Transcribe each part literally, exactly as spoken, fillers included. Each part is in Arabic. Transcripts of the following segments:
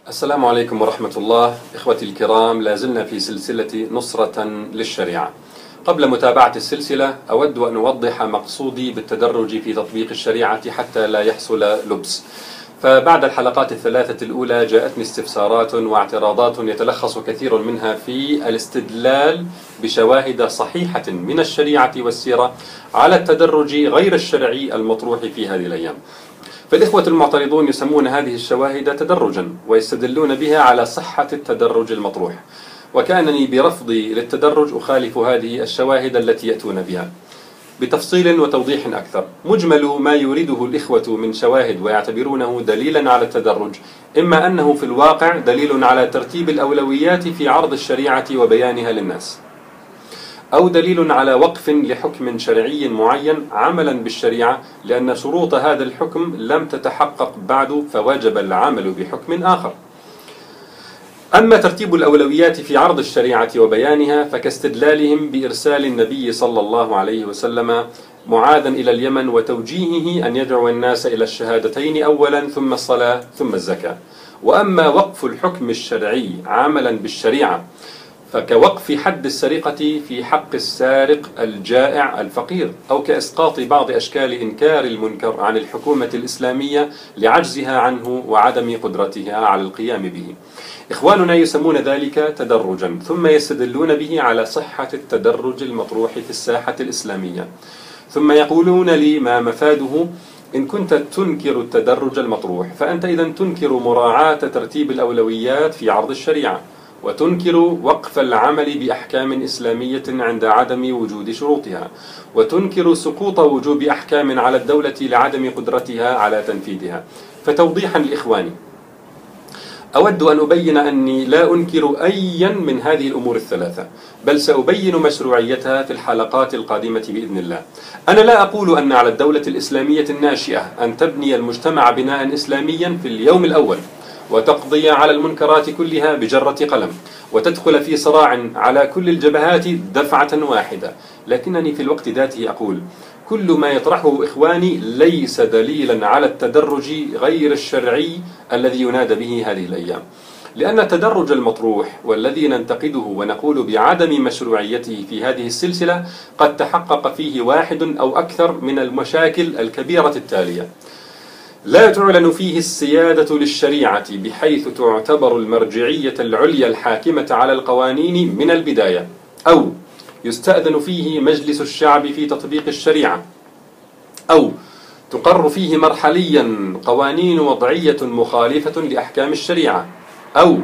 السلام عليكم ورحمة الله. إخوتي الكرام، لازلنا في سلسلة نصرة للشريعة. قبل متابعة السلسلة أود أن أوضح مقصودي بالتدرج في تطبيق الشريعة حتى لا يحصل لبس. فبعد الحلقات الثلاثة الأولى جاءتني استفسارات واعتراضات يتلخص كثير منها في الاستدلال بشواهد صحيحة من الشريعة والسيرة على التدرج غير الشرعي المطروح في هذه الأيام. فالإخوة المعترضون يسمون هذه الشواهد تدرجا ويستدلون بها على صحة التدرج المطروح، وكأنني برفضي للتدرج أخالف هذه الشواهد التي يأتون بها. بتفصيل وتوضيح أكثر، مجمل ما يريده الإخوة من شواهد ويعتبرونه دليلا على التدرج إما أنه في الواقع دليل على ترتيب الأولويات في عرض الشريعة وبيانها للناس، أو دليل على وقف لحكم شرعي معين عملا بالشريعة لأن شروط هذا الحكم لم تتحقق بعد فوجب العمل بحكم آخر. أما ترتيب الأولويات في عرض الشريعة وبيانها فكاستدلالهم بإرسال النبي صلى الله عليه وسلم معاذا إلى اليمن وتوجيهه أن يدعو الناس إلى الشهادتين أولا ثم الصلاة ثم الزكاة. وأما وقف الحكم الشرعي عملا بالشريعة فكوقف حد السرقة في حق السارق الجائع الفقير، أو كإسقاط بعض أشكال إنكار المنكر عن الحكومة الإسلامية لعجزها عنه وعدم قدرتها على القيام به. إخواننا يسمون ذلك تدرجا، ثم يستدلون به على صحة التدرج المطروح في الساحة الإسلامية، ثم يقولون لي ما مفاده إن كنت تنكر التدرج المطروح، فأنت إذا تنكر مراعاة ترتيب الأولويات في عرض الشريعة، وتنكر وقف العمل بأحكام إسلامية عند عدم وجود شروطها، وتنكر سقوط وجوب أحكام على الدولة لعدم قدرتها على تنفيذها. فتوضيحا لإخواني، أود أن أبين أني لا أنكر أيا من هذه الأمور الثلاثة، بل سأبين مشروعيتها في الحلقات القادمة بإذن الله. أنا لا أقول أن على الدولة الإسلامية الناشئة أن تبني المجتمع بناء إسلاميا في اليوم الأول وتقضي على المنكرات كلها بجرة قلم وتدخل في صراع على كل الجبهات دفعة واحدة، لكنني في الوقت ذاته أقول كل ما يطرحه إخواني ليس دليلا على التدرج غير الشرعي الذي ينادى به هذه الأيام، لأن التدرج المطروح والذي ننتقده ونقول بعدم مشروعيته في هذه السلسلة قد تحقق فيه واحد أو أكثر من المشاكل الكبيرة التالية: لا تعلن فيه السيادة للشريعة بحيث تعتبر المرجعية العليا الحاكمة على القوانين من البداية، أو يستأذن فيه مجلس الشعب في تطبيق الشريعة، أو تقر فيه مرحليا قوانين وضعية مخالفة لأحكام الشريعة، أو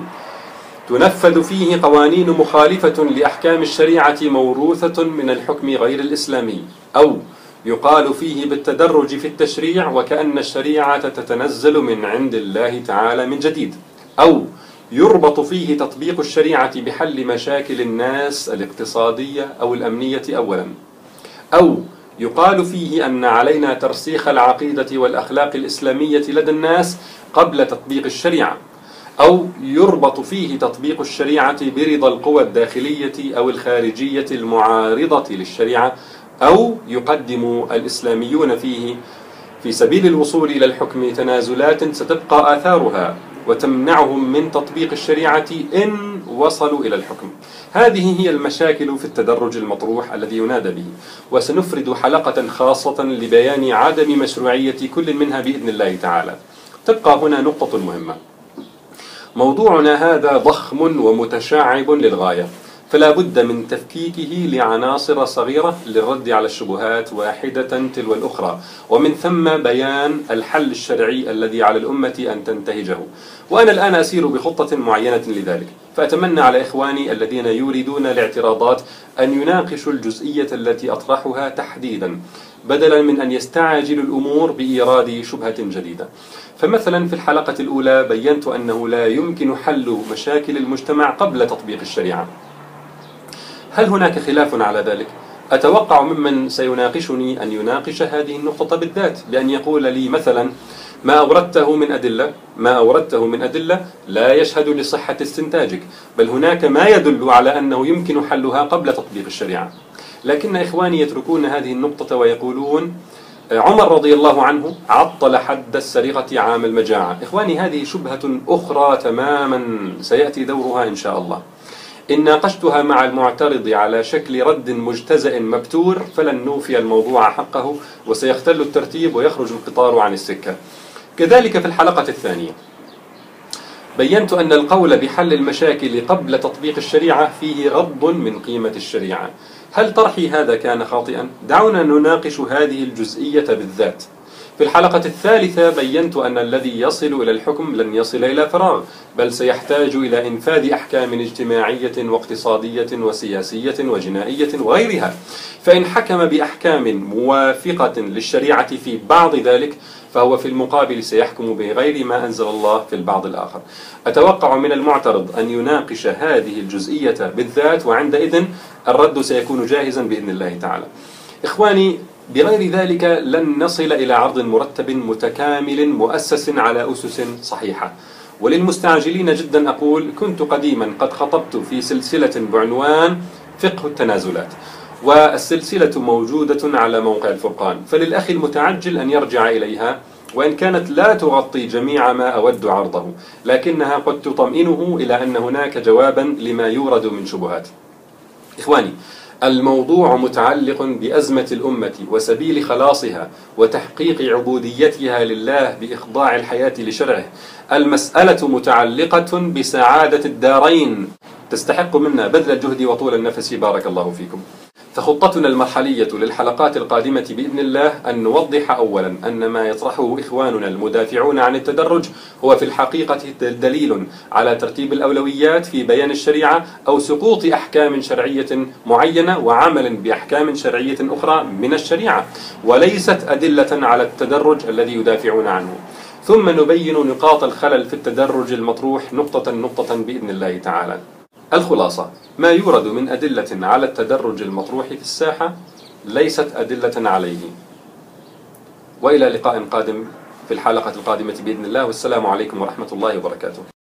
تنفذ فيه قوانين مخالفة لأحكام الشريعة موروثة من الحكم غير الإسلامي، أو يقال فيه بالتدرج في التشريع وكأن الشريعة تتنزل من عند الله تعالى من جديد، أو يربط فيه تطبيق الشريعة بحل مشاكل الناس الاقتصادية أو الأمنية أولا، أو يقال فيه أن علينا ترسيخ العقيدة والأخلاق الإسلامية لدى الناس قبل تطبيق الشريعة، أو يربط فيه تطبيق الشريعة برضا القوى الداخلية أو الخارجية المعارضة للشريعة، أو يقدم الإسلاميون فيه في سبيل الوصول إلى الحكم تنازلات ستبقى آثارها وتمنعهم من تطبيق الشريعة إن وصلوا إلى الحكم. هذه هي المشاكل في التدرج المطروح الذي ينادى به، وسنفرد حلقة خاصة لبيان عدم مشروعية كل منها بإذن الله تعالى. تبقى هنا نقطة مهمة: موضوعنا هذا ضخم ومتشعب للغاية، فلا بد من تفكيكه لعناصر صغيرة للرد على الشبهات واحدة تلو الأخرى، ومن ثم بيان الحل الشرعي الذي على الأمة أن تنتهجه. وأنا الآن أسير بخطة معينة لذلك، فأتمنى على إخواني الذين يريدون الاعتراضات أن يناقشوا الجزئية التي أطرحها تحديدا، بدلا من أن يستعجلوا الأمور بإيراد شبهة جديدة. فمثلا في الحلقة الأولى بينت أنه لا يمكن حل مشاكل المجتمع قبل تطبيق الشريعة. هل هناك خلاف على ذلك؟ أتوقع ممن سيناقشني أن يناقش هذه النقطة بالذات، بأن يقول لي مثلا: ما أوردته من أدلة ما أوردته من أدلة لا يشهد لصحة استنتاجك، بل هناك ما يدل على أنه يمكن حلها قبل تطبيق الشريعة. لكن إخواني يتركون هذه النقطة ويقولون: عمر رضي الله عنه عطل حد السرقة عام المجاعة. إخواني، هذه شبهة أخرى تماما سيأتي دورها إن شاء الله. إن ناقشتها مع المعترض على شكل رد مجتزأ مبتور فلن نوفي الموضوع حقه، وسيختل الترتيب ويخرج القطار عن السكة. كذلك في الحلقة الثانية بينت أن القول بحل المشاكل قبل تطبيق الشريعة فيه غض من قيمة الشريعة. هل طرحي هذا كان خاطئا؟ دعونا نناقش هذه الجزئية بالذات. في الحلقة الثالثة بينت أن الذي يصل إلى الحكم لن يصل إلى فراغ، بل سيحتاج إلى إنفاذ أحكام اجتماعية واقتصادية وسياسية وجنائية وغيرها، فإن حكم بأحكام موافقة للشريعة في بعض ذلك فهو في المقابل سيحكم بغير ما أنزل الله في البعض الآخر. أتوقع من المعترض أن يناقش هذه الجزئية بالذات، وعندئذ الرد سيكون جاهزا بإذن الله تعالى. إخواني، بغير ذلك لن نصل إلى عرض مرتب متكامل مؤسس على أسس صحيحة. وللمستعجلين جدا أقول: كنت قديما قد خطبت في سلسلة بعنوان فقه التنازلات، والسلسلة موجودة على موقع الفرقان، فللأخ المتعجل أن يرجع إليها، وإن كانت لا تغطي جميع ما أود عرضه، لكنها قد تطمئنه إلى أن هناك جوابا لما يورد من شبهات. إخواني، الموضوع متعلق بأزمة الأمة وسبيل خلاصها وتحقيق عبوديتها لله بإخضاع الحياة لشرعه. المسألة متعلقة بسعادة الدارين، تستحق منا بذل الجهد وطول النفس. بارك الله فيكم. فخطتنا المرحلية للحلقات القادمة بإذن الله أن نوضح أولا أن ما يطرحه إخواننا المدافعون عن التدرج هو في الحقيقة دليل على ترتيب الأولويات في بيان الشريعة، أو سقوط أحكام شرعية معينة وعمل بأحكام شرعية أخرى من الشريعة، وليست أدلة على التدرج الذي يدافعون عنه. ثم نبين نقاط الخلل في التدرج المطروح نقطة نقطة بإذن الله تعالى. الخلاصة: ما يورد من أدلة على التدرج المطروح في الساحة ليست أدلة عليه. وإلى لقاء قادم في الحلقة القادمة بإذن الله، والسلام عليكم ورحمة الله وبركاته.